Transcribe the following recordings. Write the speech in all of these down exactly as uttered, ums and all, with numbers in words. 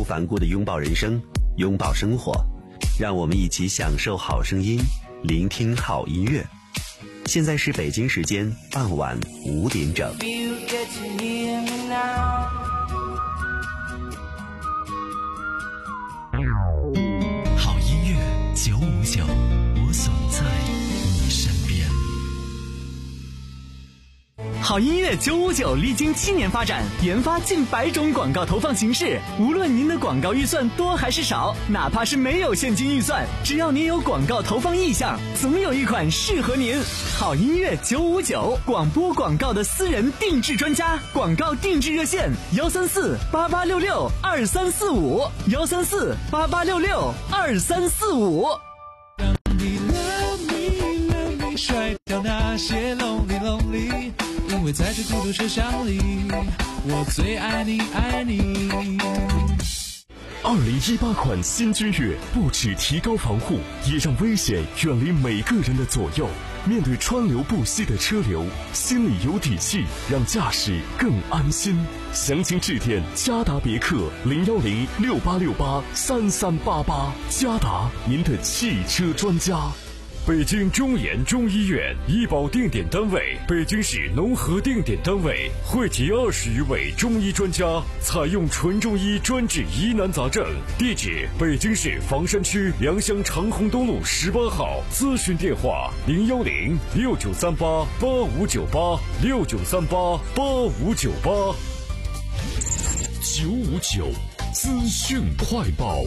反顾地拥抱人生，拥抱生活，让我们一起享受好声音，聆听好音乐。现在是北京时间傍晚五点整。 好音乐九五九，我总在你身边。 好音乐九五九历经七年发展，研发近百种广告投放形式。无论您的广告预算多还是少，哪怕是没有现金预算，只要您有广告投放意向，总有一款适合您。好音乐九五九，广播广告的私人定制专家，广告定制热线幺三四八八六六二三四五幺三四八八六六二三四五。 让你 love me love me， 甩掉那些 lonely lonely。因为在这孤独车厢里，我最爱你爱你。 二零一八款新君越不只提高防护，也让危险远离每个人的左右。面对川流不息的车流，心里有底气，让驾驶更安心。详情致电嘉达别克零幺零六八六八三三八八，嘉达您的汽车专家。 北京中研中医院医保定点单位，北京市农合定点单位，汇集二十余位中医专家，采用纯中医专治疑难杂症。地址：北京市房山区良乡长虹东路十八号。咨询电话：零幺零六九三八八五九八六九三八八五九八。 九五九资讯快报。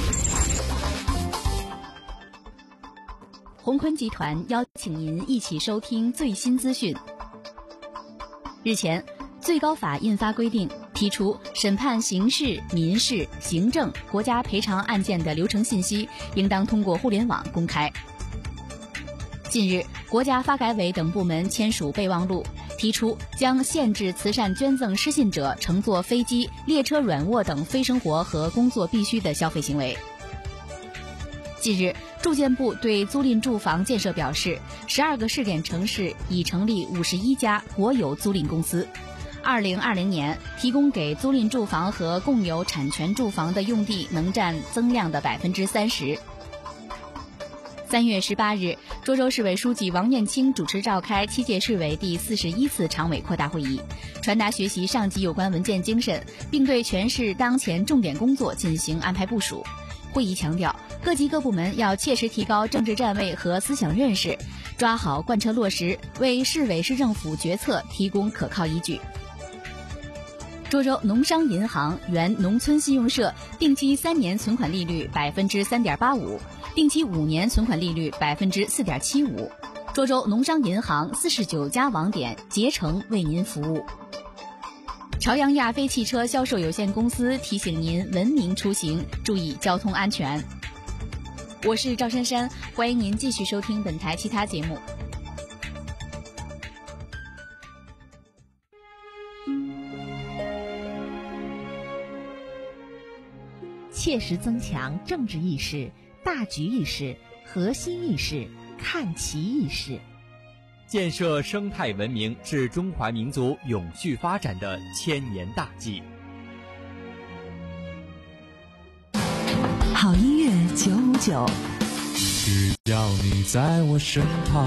宏坤集团邀请您一起收听最新资讯。日前，最高法印发规定，提出审判刑事、民事、行政、国家赔偿案件的流程信息应当通过互联网公开。近日，国家发改委等部门签署备忘录，提出将限制慈善捐赠失信者乘坐飞机、列车软卧等非生活和工作必须的消费行为。近日，住建部对租赁住房建设表示，十二个试点城市已成立五十一家国有租赁公司。二零二零年，提供给租赁住房和共有产权住房的用地能占增量的百分之三十。三月十八日，涿州市委书记王艳清主持召开七届市委第四十一次常委扩大会议，传达学习上级有关文件精神，并对全市当前重点工作进行安排部署。会议强调，各级各部门要切实提高政治站位和思想认识，抓好贯彻落实，为市委市政府决策提供可靠依据。涿州农商银行原农村信用社定期三年存款利率百分之三点八五，定期五年存款利率百分之四点七五。涿州农商银行四十九家网点竭诚为您服务。朝阳亚飞汽车销售有限公司提醒您文明出行，注意交通安全。我是赵珊珊，欢迎您继续收听本台其他节目。 切实增强政治意识、大局意识、核心意识、看齐意识， 建设生态文明是中华民族永续发展的千年大计。 好音乐九五九， 只要你在我身旁。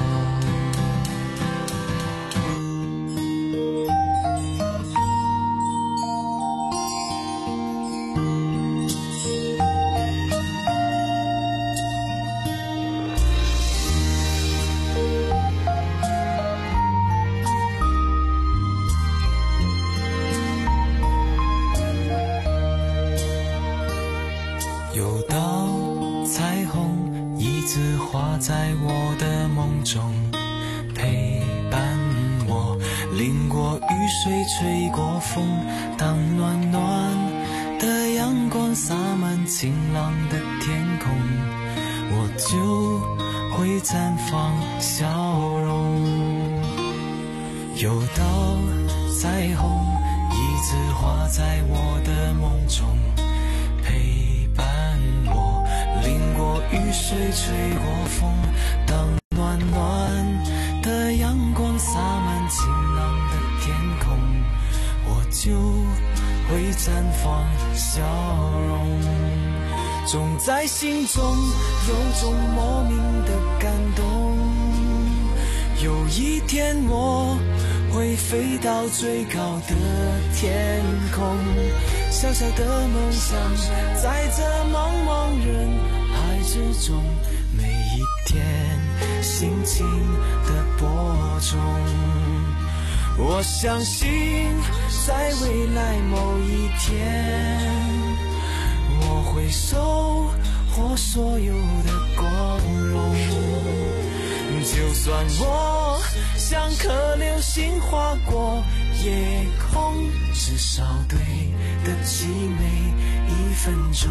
有道彩虹一直画在我的梦中，陪伴我淋过雨水吹过风，当暖暖的阳光洒满晴朗的天空，我就会绽放笑容。有道彩虹一直画在我的梦中，陪伴我淋过雨水吹过风，当暖暖的阳光洒满晴朗的天空，我就会绽放笑容，总在心中有种莫名的感动。有一天我会飞到最高的天空，小小的梦想在这茫茫人海之中，每一天心情的播种。我相信在未来某一天，我会收获所有的光荣。就算我像颗流星划过夜空，至少对得起每一分钟。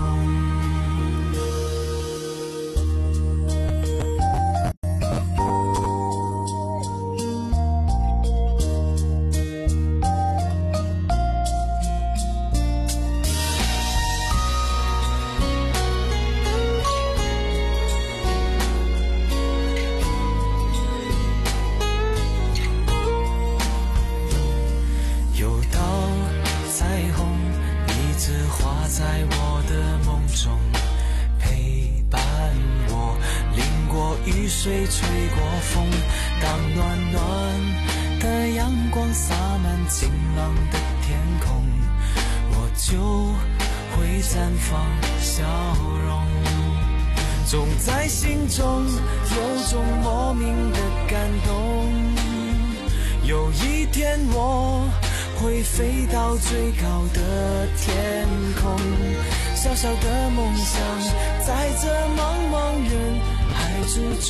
水吹过风，当暖暖的阳光洒满晴朗的天空，我就会绽放笑容。总在心中有种莫名的感动，有一天我会飞到最高的天空，小小的梦想在这茫茫人海之中，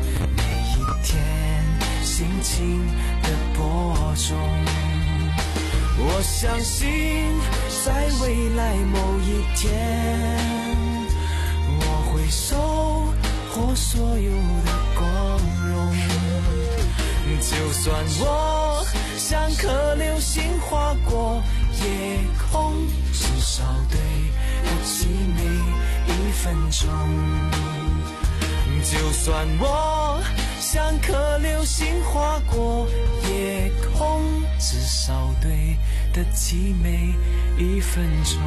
心情的播种。我相信在未来某一天，我会收获所有的光荣。就算我像颗流星划过夜空，至少对得起每一分钟。就算我像颗流星划过夜空，至少对得起每一分钟。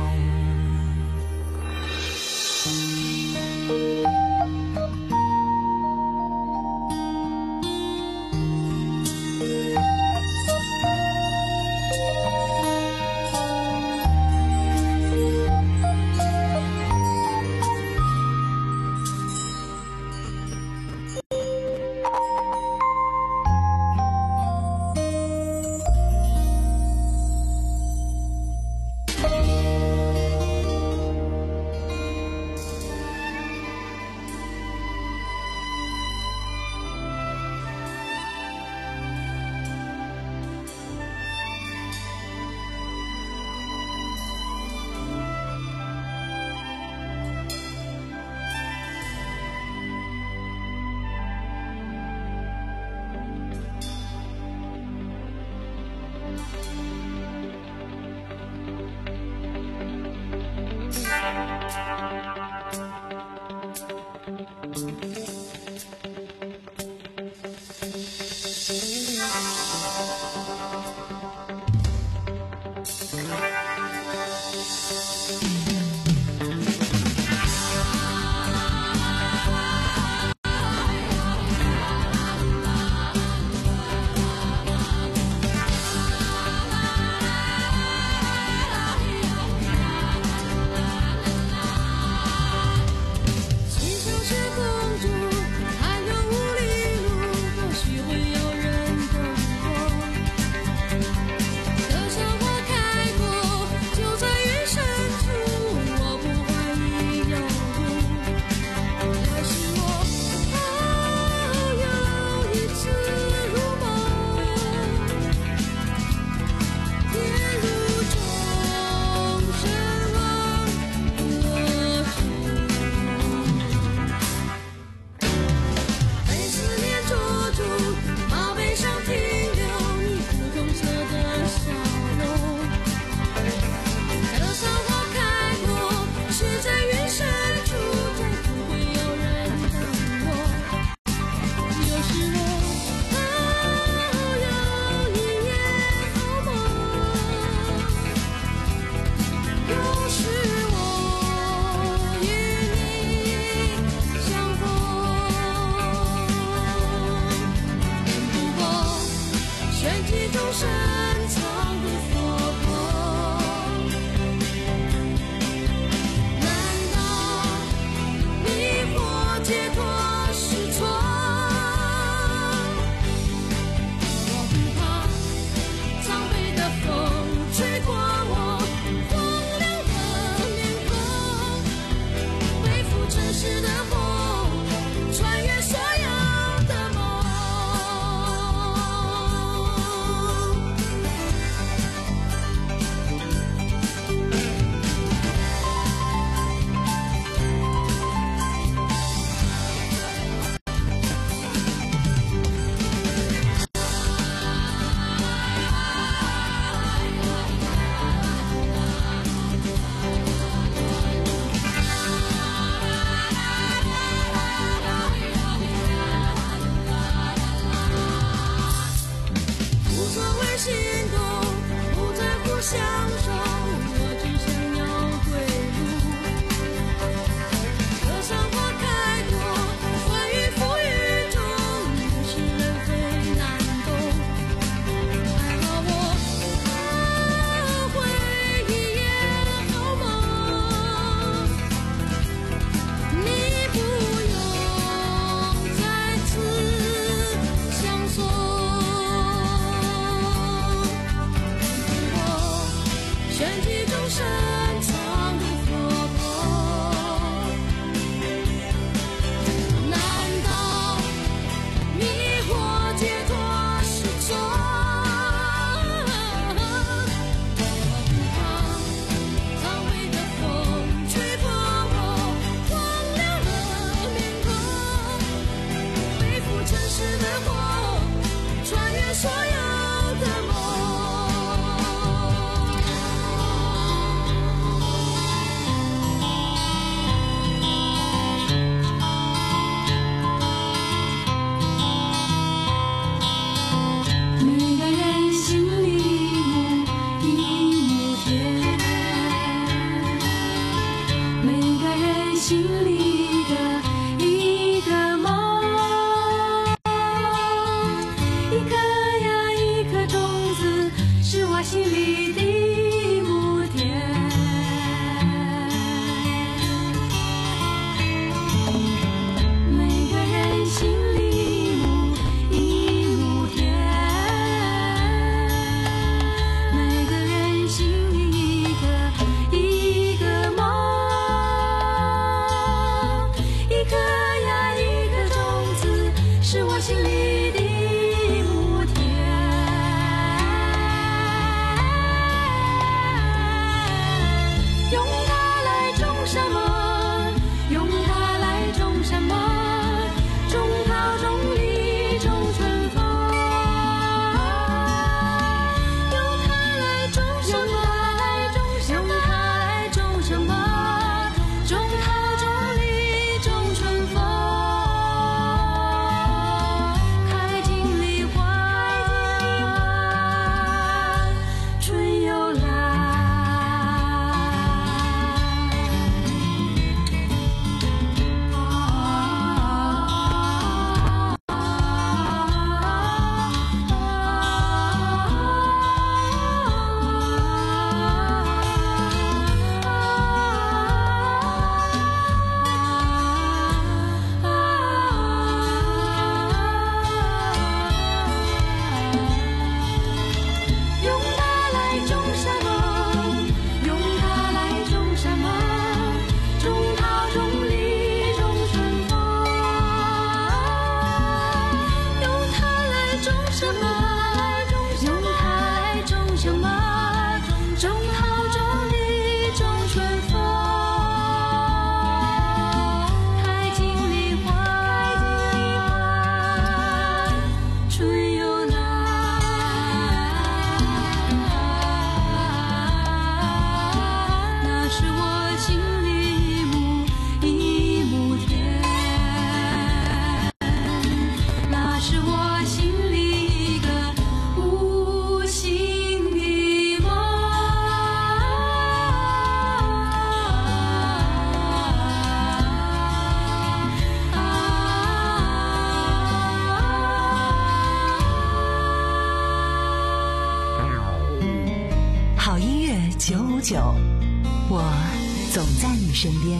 九，我总在你身边。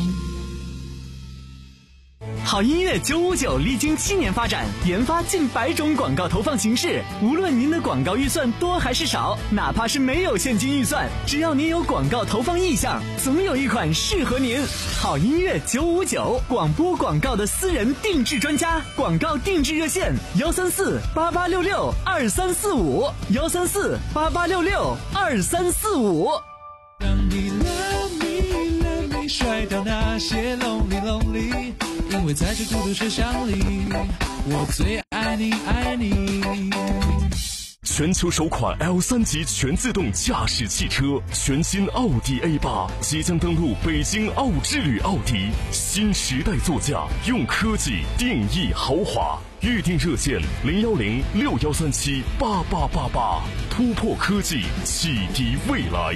好音乐九五九历经七年发展，研发近百种广告投放形式。无论您的广告预算多还是少，哪怕是没有现金预算，只要您有广告投放意向，总有一款适合您。好音乐九五九，广播广告的私人定制专家，广告定制热线：幺三四八八六六二三四五，幺三四八八六六二三四五。 让你 love me love me 甩掉那些 lonely lonely， 因为在这孤独车厢里，我最爱你爱你。 全球首款 L 三 级全自动驾驶汽车，全新奥迪 A 八 即将登陆北京奥之旅奥迪，新时代座驾，用科技定义豪华。预定热线零幺零六幺三七八八八八，突破科技，启迪未来。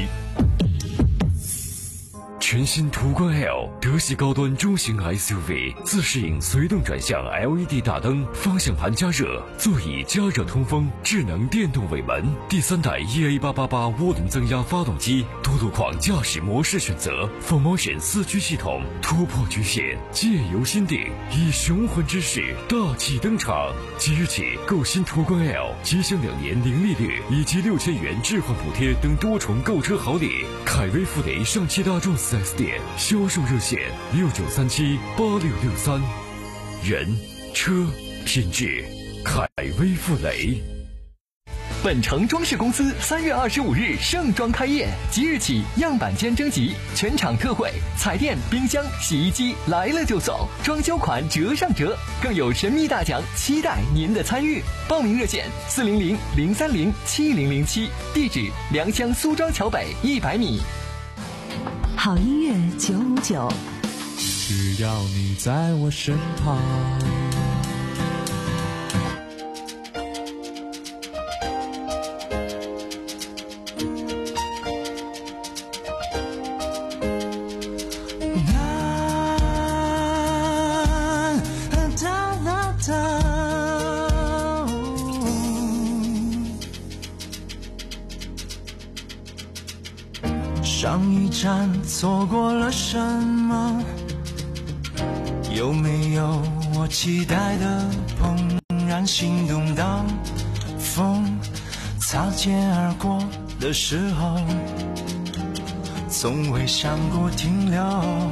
全新途观 L 德系高端中型 S U V， 自适应随动转向 L E D 大灯，方向盘加热，座椅加热通风，智能电动尾门，第三代 E A 八八八涡轮增压发动机，多路况驾驶模式选择 ，Full Motion 四驱系统，突破局限，借由心定，以雄浑之势大气登场。即日起购新途观 L， 即享两年零利率以及六千元置换补贴等多重购车好礼。凯威富雷上汽大众四 S 店销售热线六九三七八六六三，人车品质，凯威富雷。 本城装饰公司三月二十五日盛装开业，即日起样板间征集，全场特惠，彩电、冰箱、洗衣机来了就送，装修款折上折，更有神秘大奖，期待您的参与。报名热线四零零零三零七零零七，地址良乡苏庄桥北一百米。 好音乐九五九， 只要你在我身旁。 上一站错过了什么？有没有我期待的怦然心动？当风擦肩而过的时候，从未想过停留。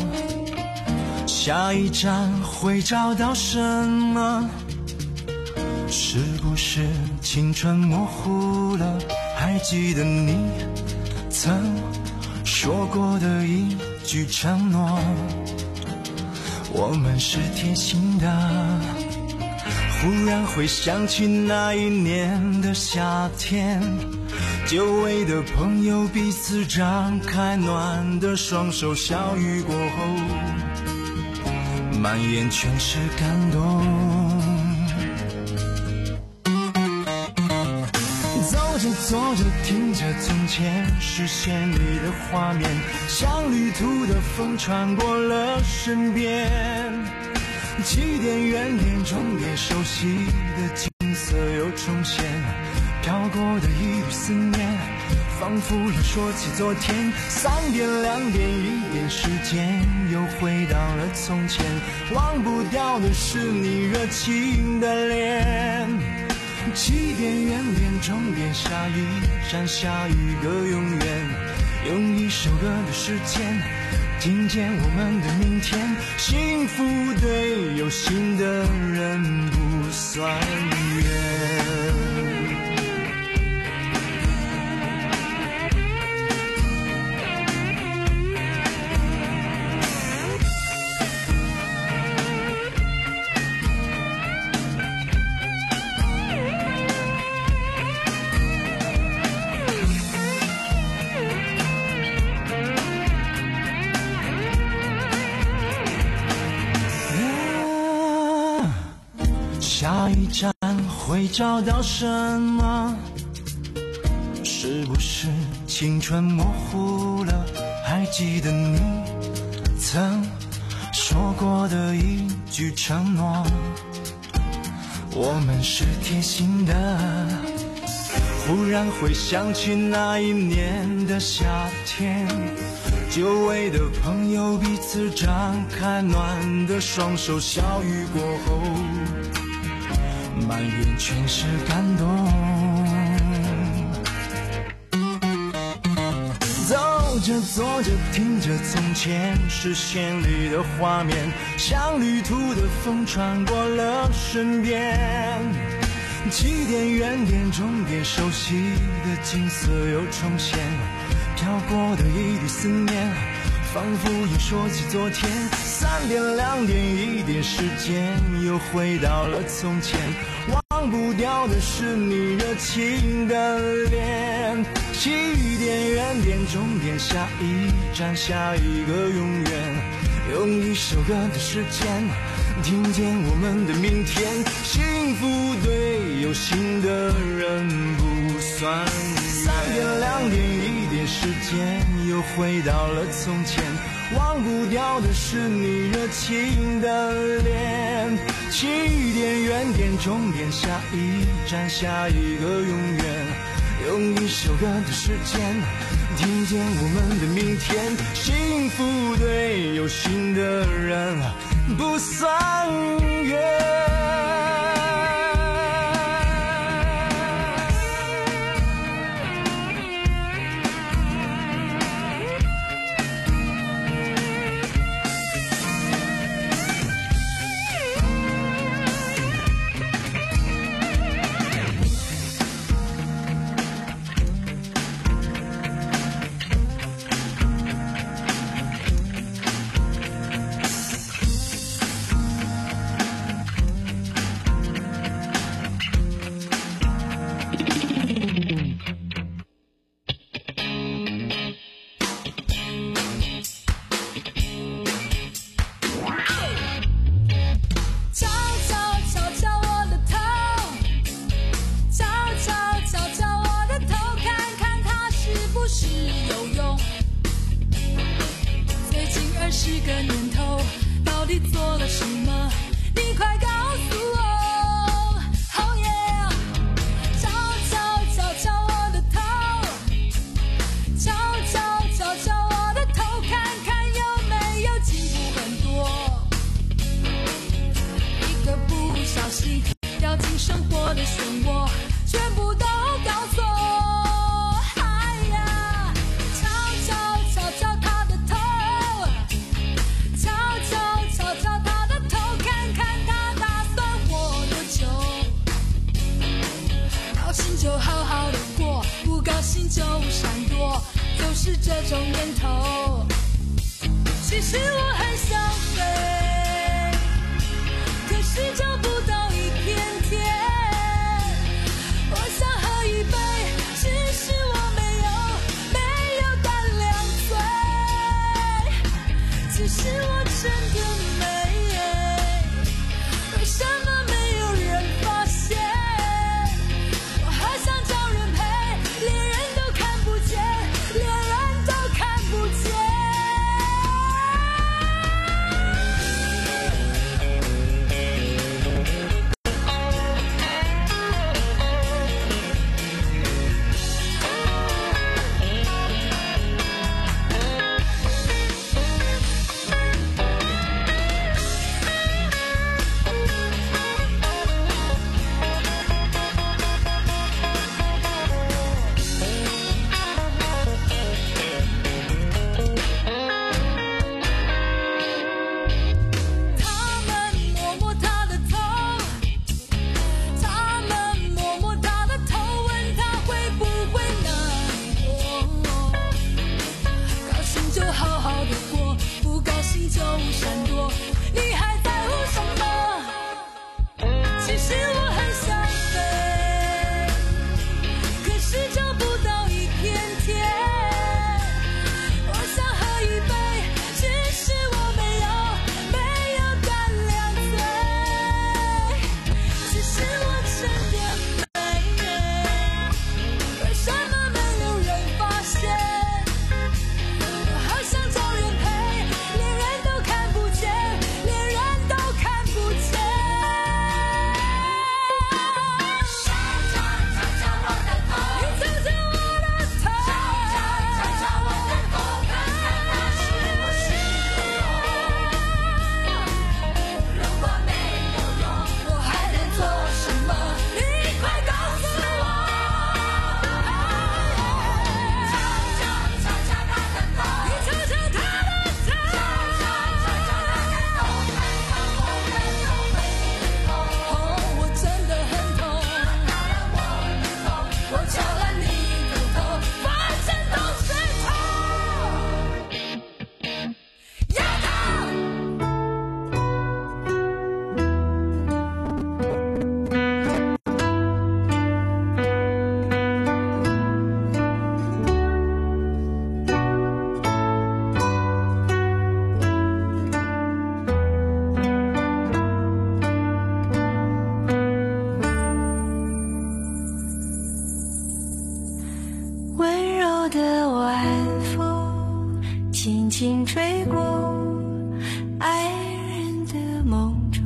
下一站会找到什么？是不是青春模糊了？还记得你曾说过的一句承诺，我们是贴心的。忽然会想起那一年的夏天，久违的朋友彼此张开暖的双手，相遇过后满眼全是感动。走着走着听着从前实现你的画面，像旅途的风穿过了身边，起点原点终点，熟悉的景色又重现，飘过的一缕思念，仿佛又说起昨天。三点两点一点，时间又回到了从前，忘不掉的是你热情的脸，起点原点终点，下一站下一个永远，用一首歌的时间听见我们的明天。幸福对有心的人不算远。下一站会找到什么？是不是青春模糊了？还记得你曾说过的一句承诺，我们是贴心的。 忽然回想起那一年的夏天，久违的朋友彼此张开暖的双手，小雨过后满眼全是感动。走着走着听着从前视线里的画面，像旅途的风穿过了身边，起点原点终点，熟悉的景色又重现，飘过的一缕思念，仿佛又说起昨天。三点两点一点，时间又回到了从前，忘不掉的是你热情的脸。起点原点终点，下一站下一个永远，用一首歌的时间听见我们的明天。幸福对有心的人不算远。三点两点一点，时间又回到了从前，忘不掉的是你热情的脸。起点原点终点，下一站下一个永远，用一首歌的时间听见我们的明天。幸福对有心的人不算远。 梦中，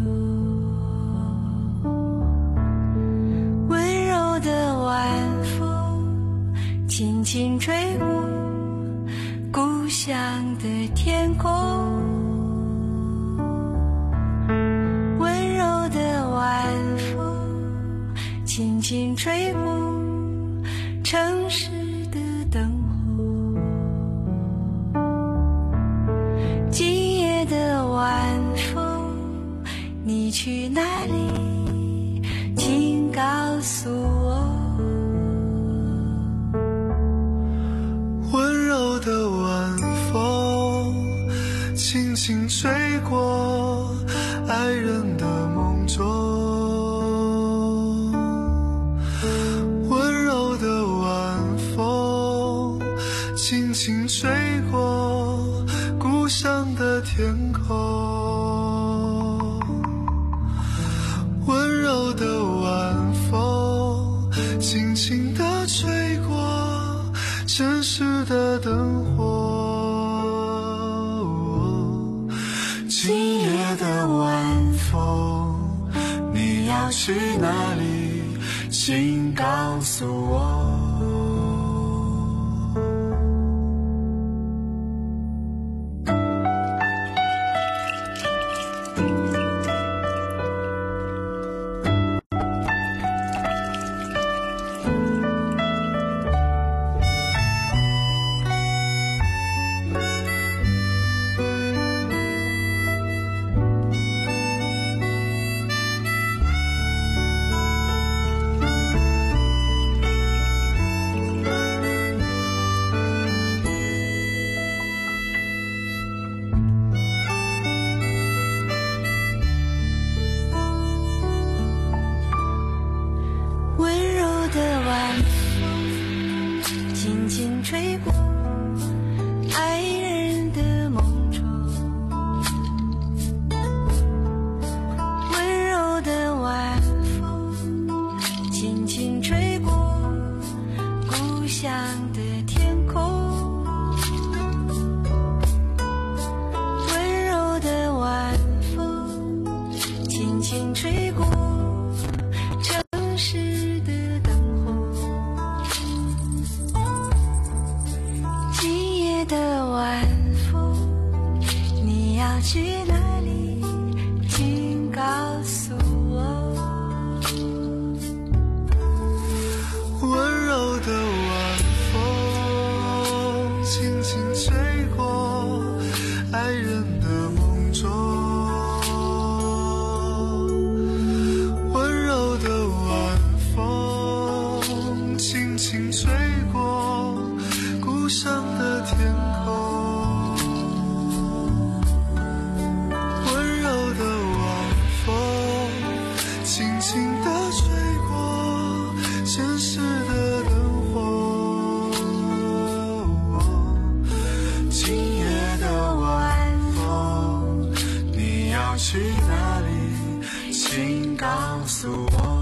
温柔的晚风轻轻吹过故乡的天空，温柔的晚风轻轻吹过城市的灯火，今夜的晚风你去哪里，请告诉我。 温柔的晚风轻轻吹过爱人的梦中，温柔的晚风轻轻吹过故乡的天空，温柔的晚风轻轻地吹过城市的灯火，今夜的晚风你要去哪里，请告诉我。 吹过爱人的梦中，温柔的晚风轻轻吹过故乡的天空，温柔的晚风轻轻吹过城市的的晚风你要去哪里，请告诉我。 温柔的晚风轻轻吹过爱人的梦中，温柔的晚风轻轻吹过故乡的天空，温柔的晚风轻轻地吹过城市的灯火，今夜的晚风你要去哪里，请告诉我。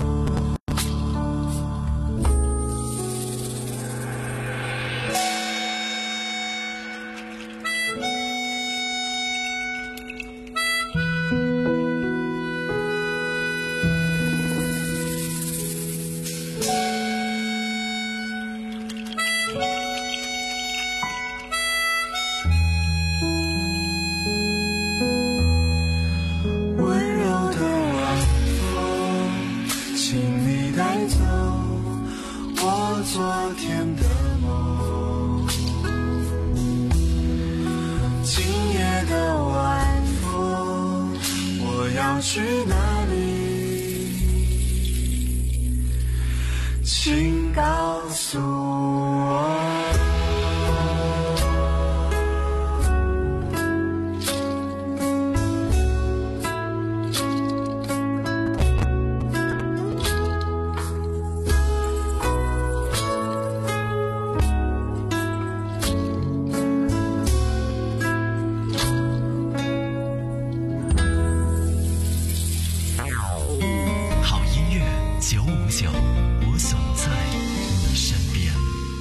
昨天的梦，今夜的晚风我要去哪里，请告诉我。 九五九，我总在你身边。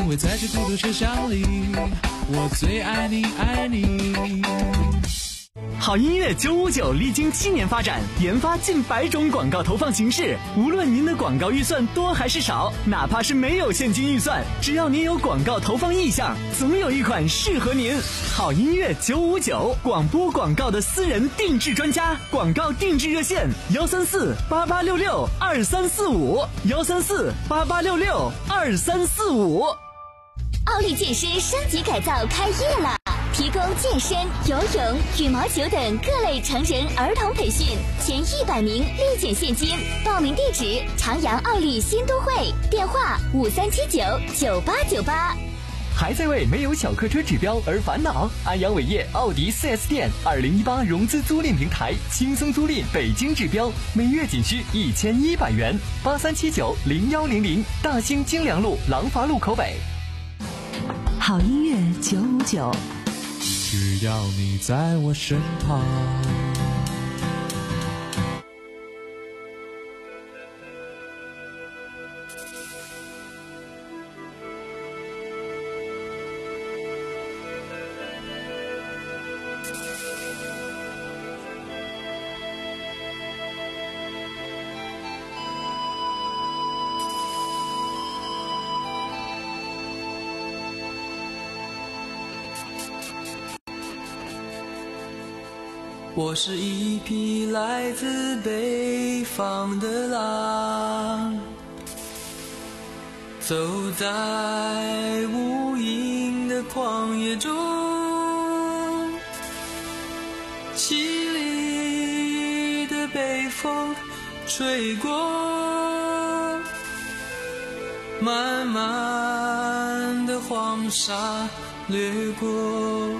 为在这孤独车厢里，我最爱你爱你。 好音乐九五九历经七年发展，研发近百种广告投放形式。无论您的广告预算多还是少，哪怕是没有现金预算，只要您有广告投放意向，总有一款适合您。好音乐九五九，广播广告的私人定制专家，广告定制热线：幺三四八八六六二三四五，幺三四八八六六二三四五。 奥利健身升级改造开业了。提供健身、游泳、羽毛球等各类成人、儿童培训，前一百名立减现金。报名地址：长阳奥利新都会，电话：五三七九九八九八。 还在为没有小客车指标而烦恼？安阳伟业奥迪 四 S 店二零一八融资租赁平台，轻松租赁北京指标，每月仅需一千一百元。八三七九零幺零零，大兴京良路廊坊路口北。 好音乐九五九。 只要你在我身旁。 我是一匹来自北方的狼，走在无垠的旷野中，凄厉的北风吹过，漫漫的黄沙掠过。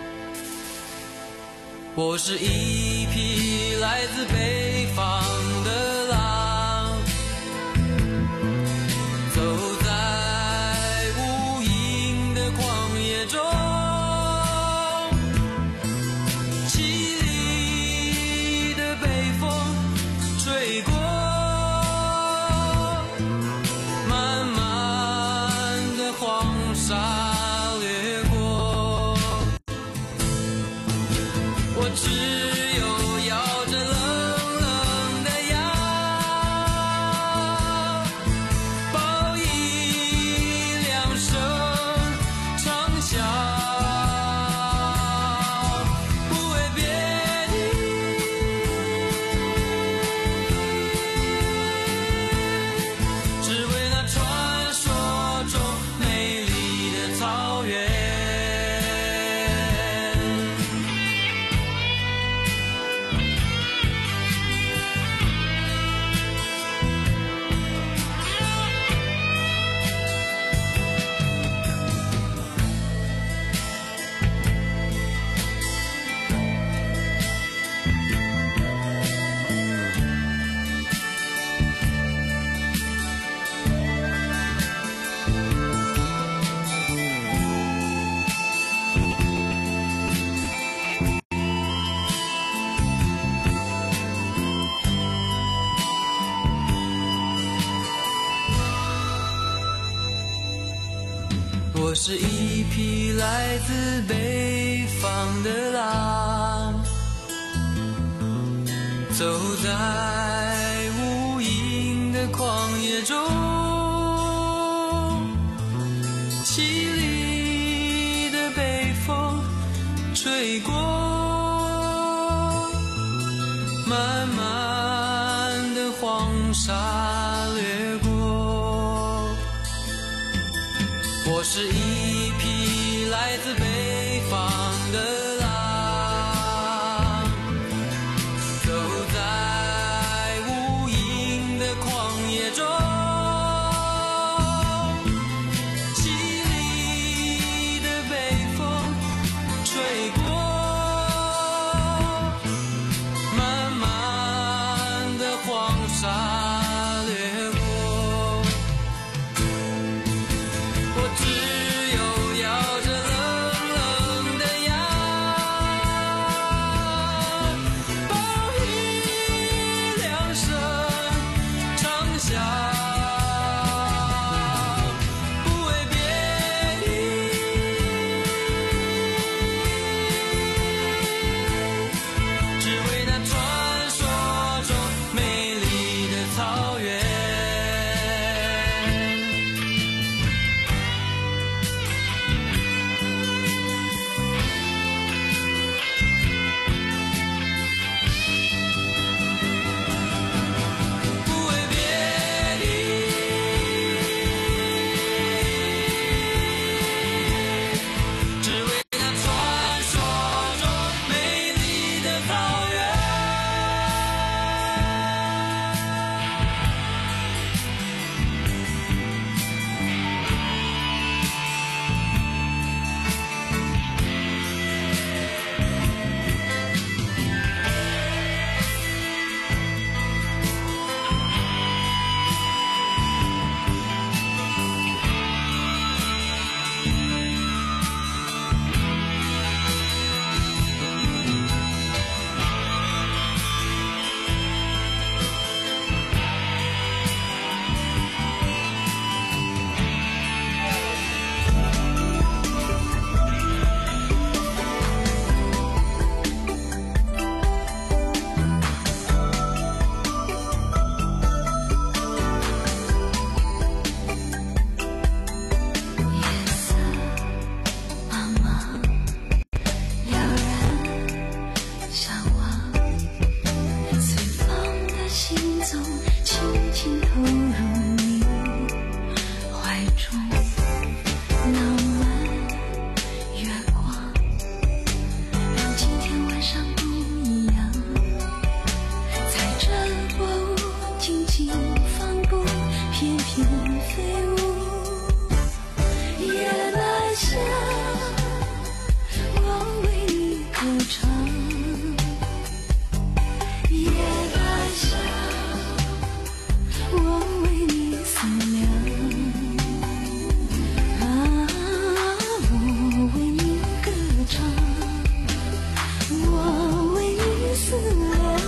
我是一匹来自北方的狼，走在无垠的旷野中，凄厉的北风吹过，漫漫的黄沙掠过。我只有摇着冷冷的腰，报以两声长啸，不为别的，只为那传说中美丽的草原。我是一匹来自北方的狼，走在无垠的旷野中，凄厉的北风吹过，漫漫的黄沙掠过。我是一匹来自北方的狼，走在无垠的旷野中，凄厉的北风吹过，漫漫的黄沙掠过。我只有摇着冷冷的腰， 下，我为你歌唱。夜来香，我为你思量。啊，我为你歌唱，我为你思量。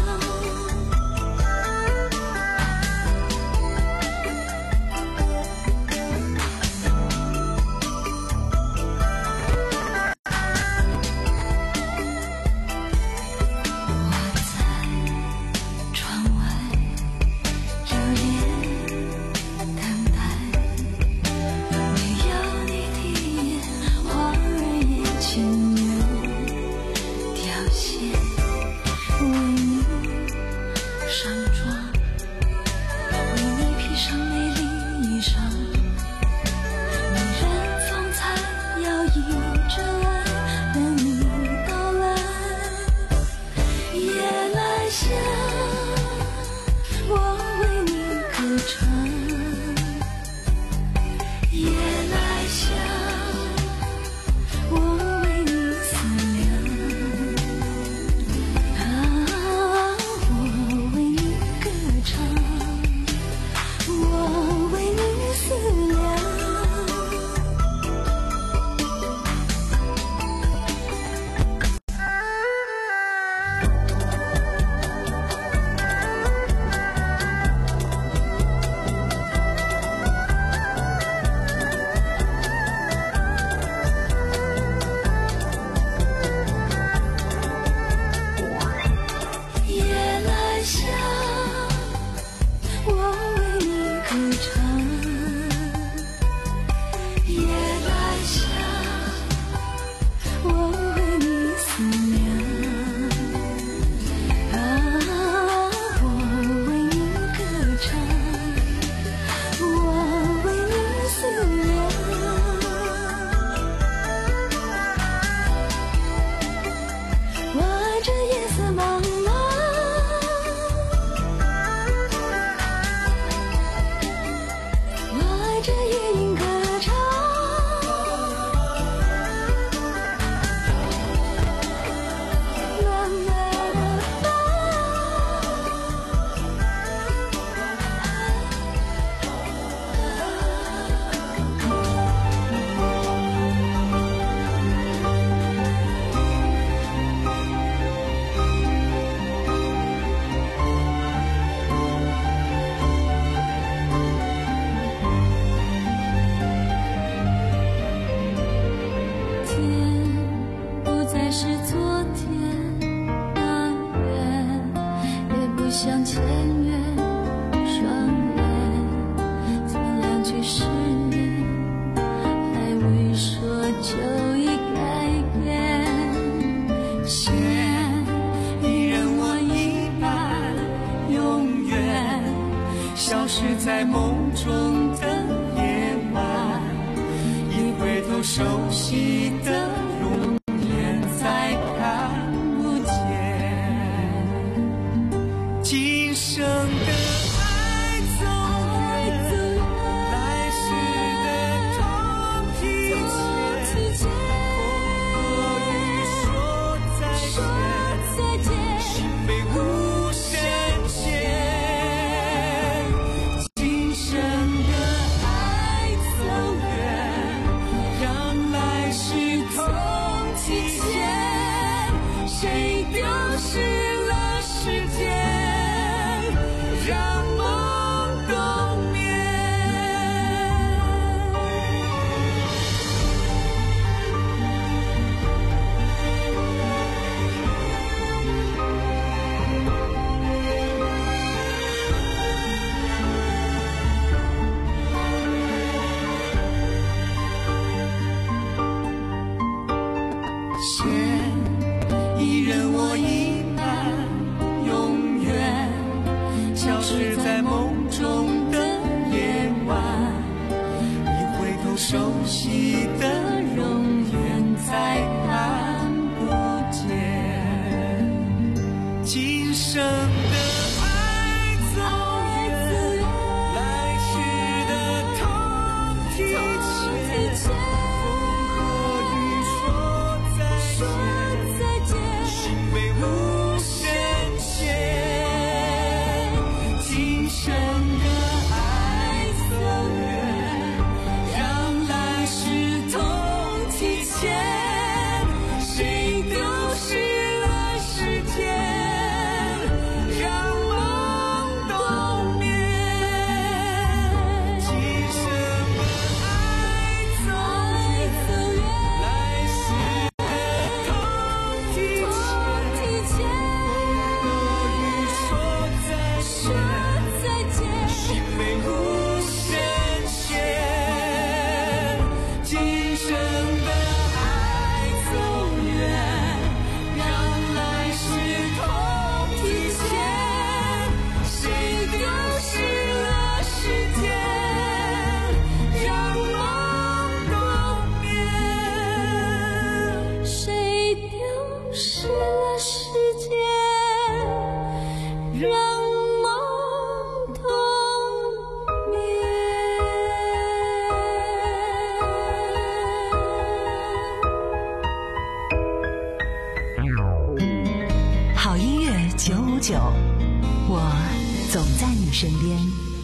在梦中的夜晚，一回头熟悉的容颜再看不见，今生的爱走远，来世的痛提前，风和雨说再见，心被无声牵。谁丢失了时间，让梦冬眠。一人我一半，永远消失在梦中的夜晚，一回头熟悉的容颜再看不见，今生的爱走远，来世的痛提前。 九，我总在你身边。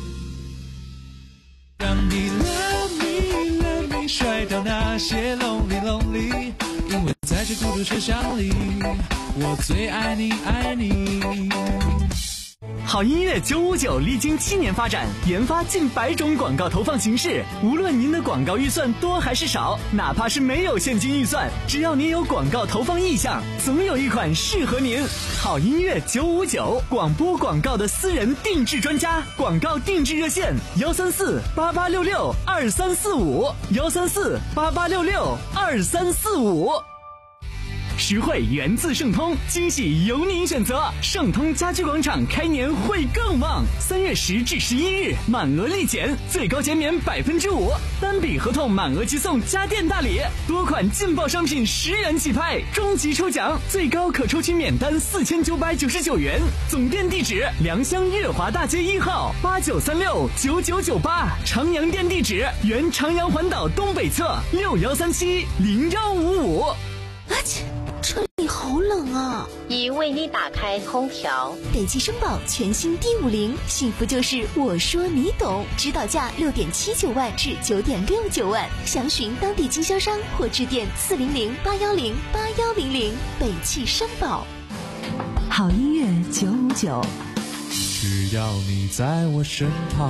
让你 love me love me 甩掉那些 lonely lonely， 因为在这孤独车厢里，我最爱你爱你。 好音乐九五九历经七年发展，研发近百种广告投放形式。无论您的广告预算多还是少，哪怕是没有现金预算，只要您有广告投放意向，总有一款适合您。好音乐九五九，广播广告的私人定制专家，广告定制热线：幺三四八八六六二三四五，幺三四八八六六二三四五。实惠源自盛通，惊喜由您选择。盛通家居广场开年会更旺，三月十至十一日满额立减，最高减免百分之五，单笔合同满额即送家电大礼，多款劲爆商品十元起拍，终极抽奖最高可抽取免单四千九百九十九元。总店地址：良乡月华大街一号八九三六九九九八，长阳店地址：原长阳环岛东北侧六幺三七零幺五五。 啊切！这里好冷啊！ 已为你打开空调。 北汽绅宝全新 D 五零，幸福就是我说你懂，指导价六点七九万至九点六九万，详询当地经销商或致电四零零八幺零八幺零零。北汽绅宝。 好音乐九五九， 只要你在我身旁。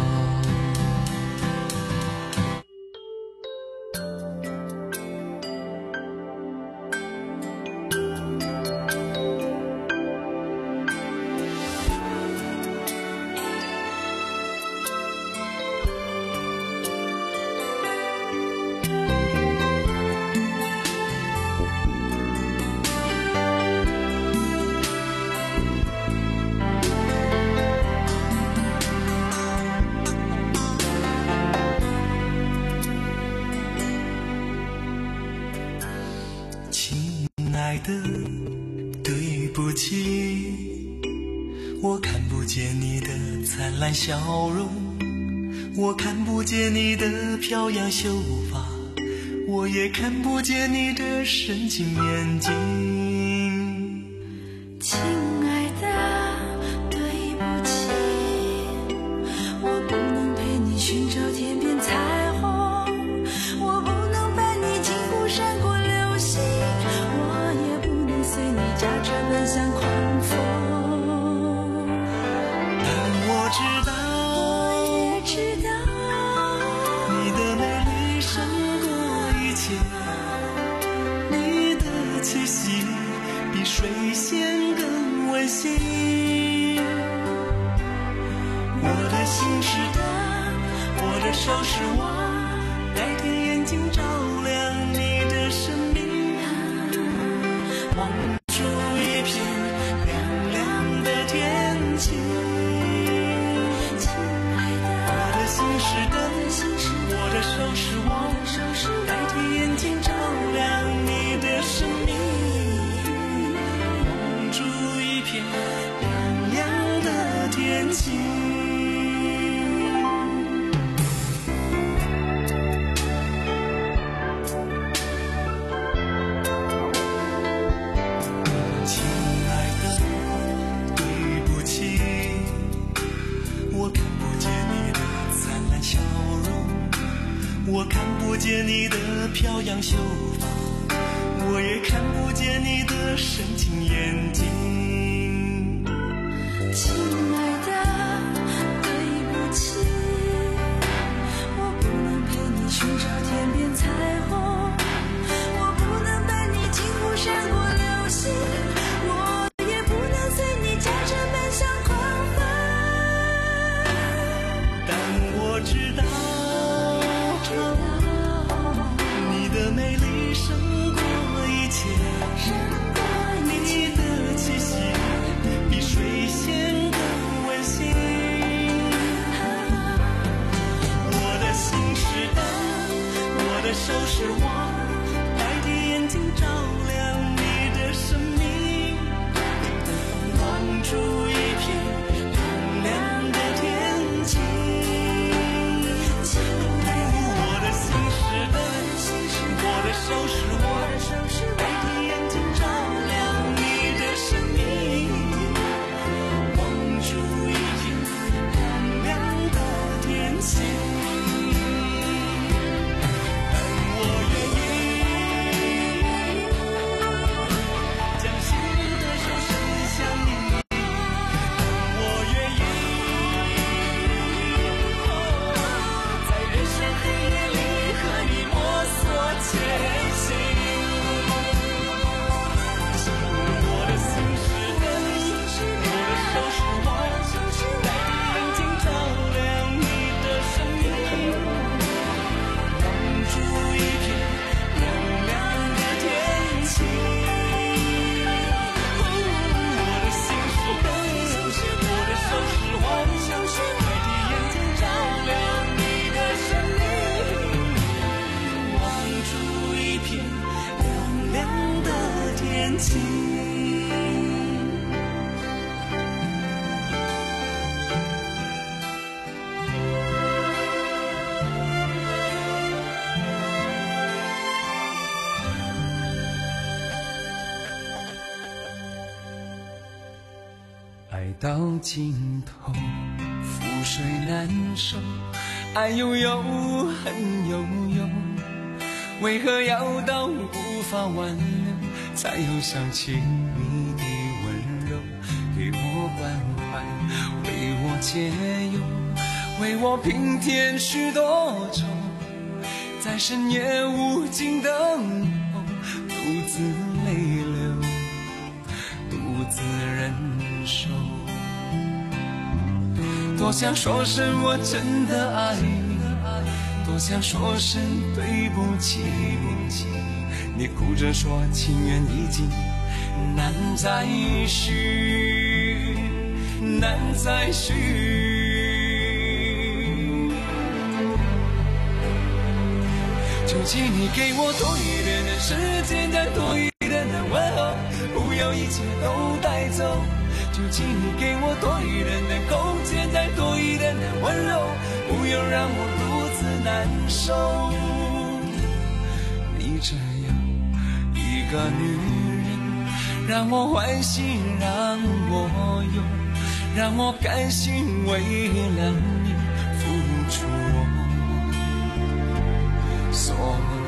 对不起，我看不见你的灿烂笑容，我看不见你的飘扬秀发，我也看不见你的深情眼睛。 亲爱的，对不起，我不能陪你寻找天边彩虹，我不能伴你经过闪过流星，我也不能随你驾着奔向狂风。 但我知道， 我也知道， 你的美丽胜过一切，你的气息比水仙更温馨。我的心是灯，我的手是网，代替眼睛照亮你的生命，望出一片亮亮的天晴。 亲爱的， 我的心是灯，我的手是网，代替眼睛照亮你的生命，望出一片亮亮的天晴。亲爱的，对不起，我看不见你的灿烂笑容，我看不见你的飘扬秀发，我也看不见你的深情眼睛。 亲爱的，对不起，我不能陪你寻找天边彩虹，我不能伴你经过闪过流星，我也不能随你驾着奔向狂风。 但我知道，你的美丽胜过一切，你的气息比水仙更情。 爱到尽头，覆水难收，爱悠悠，恨悠悠，为何要到无法挽留，才又想起你的温柔，给我关怀，为我解忧，为我平添许多愁，在深夜无尽等候，独自泪流，独自忍受。多想说声我真的爱你，多想说声对不起，你哭着说情缘已尽，难再续，难再续。求请你给我多一点的时间，再多一点的问候，不要一切都带走。求请你给我多一点的空间，再多一点的温柔，不要让我独自难受。你这样一个女人，让我欢喜，让我忧，让我甘心为了你付出我所有。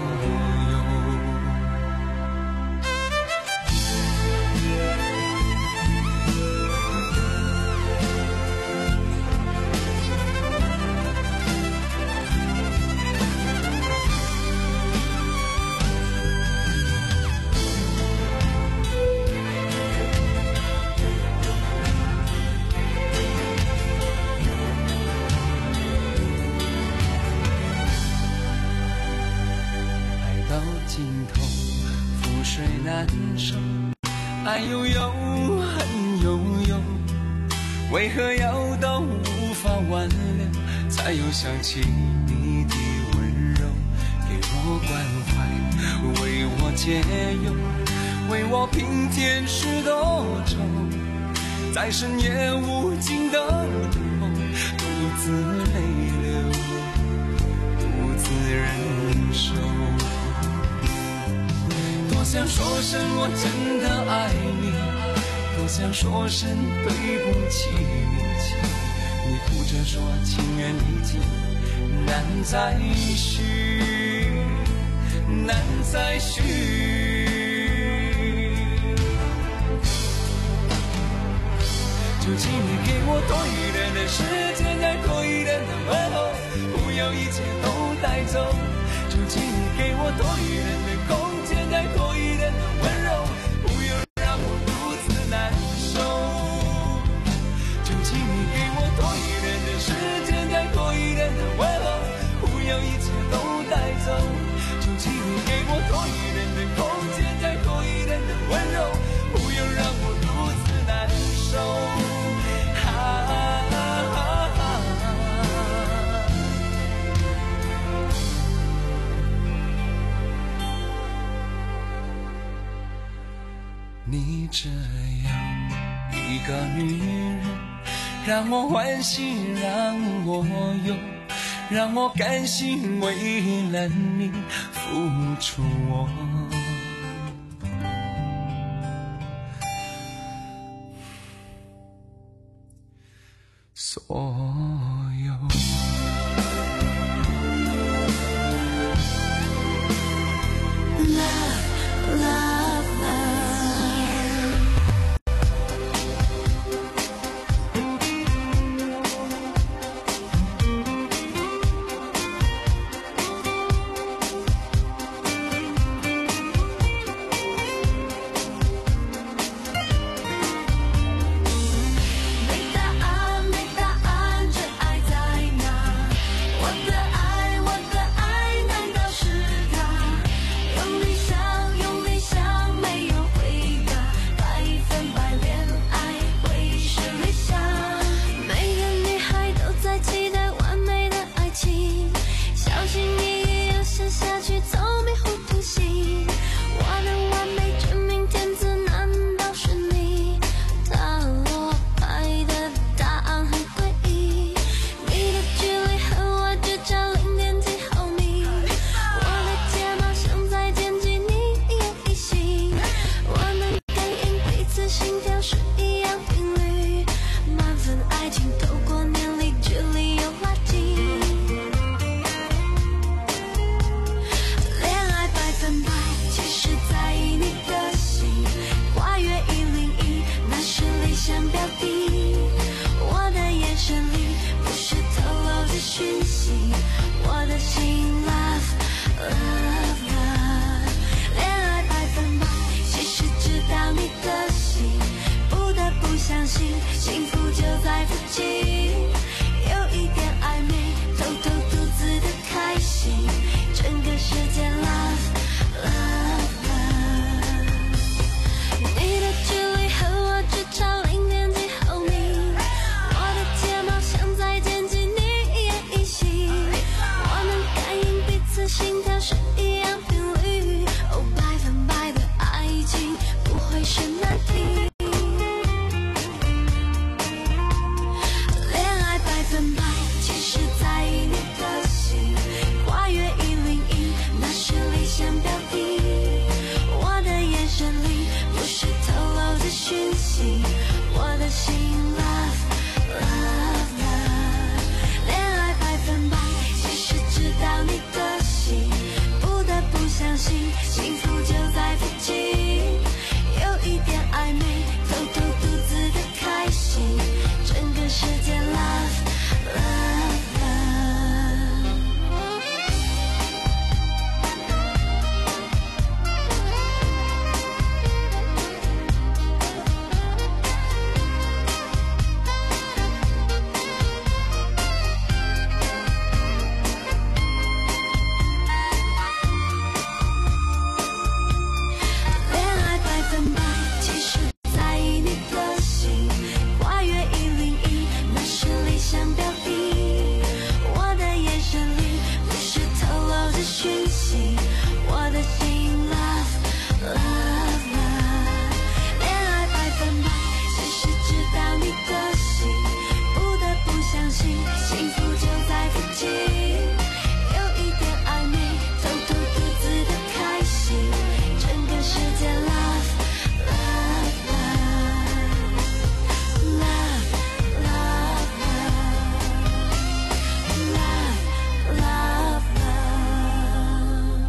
爱悠悠，恨悠悠，为何要到无法挽留，才又想起你的温柔，给我关怀，为我解忧，为我平添许多愁，在深夜无尽的等候，独自泪流，独自忍受。多想说声我真的爱你，多想说声对不起，你哭着说情缘已尽，难再续，难再续。求请你给我多一点的时间，再多一点的问候，不要一切都带走。求请你给我多一点的空间，再多一点的温柔，不要让我独自难受。求请你给我多一点的时间，再多一点的温柔，不要一切都带走。求请你给我多一点的空间，再多一点的温柔，不要让我独自难受。你这样一个女人，让我欢喜，让我忧，让我甘心为了你付出我所有。 Love, love, love. 爱幸福就在附近，有一点暧昧，偷偷独自的开心，整个世界 love love love。 恋爱百分百，其实在意你的心，跨越一零一，那是理想标的。我的眼神里不是透露着讯息，我的心 love love love。 恋爱百分百，其实知道你的心，不得不相信幸福就在附近，有一点暧昧，偷偷独自的开心，整个世界 love love love love love love love love。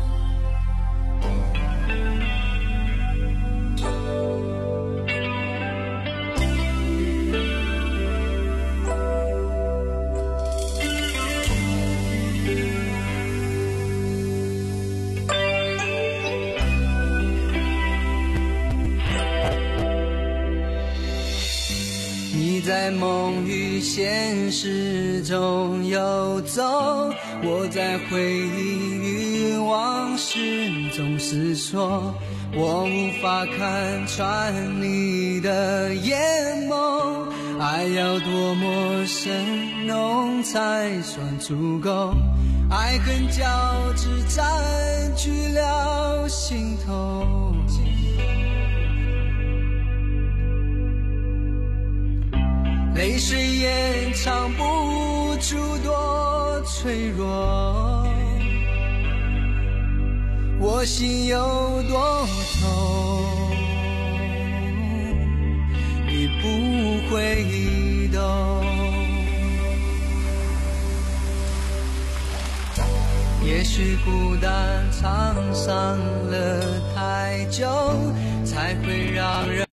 你在梦与现实中游走，我在回忆与往事中思索，我无法看穿你的眼眸，爱要多么深浓才算足够，爱恨交织占据了心头，泪水掩藏不住多脆弱，我心有多痛，你不会懂。也许孤单沧桑了太久，才会让人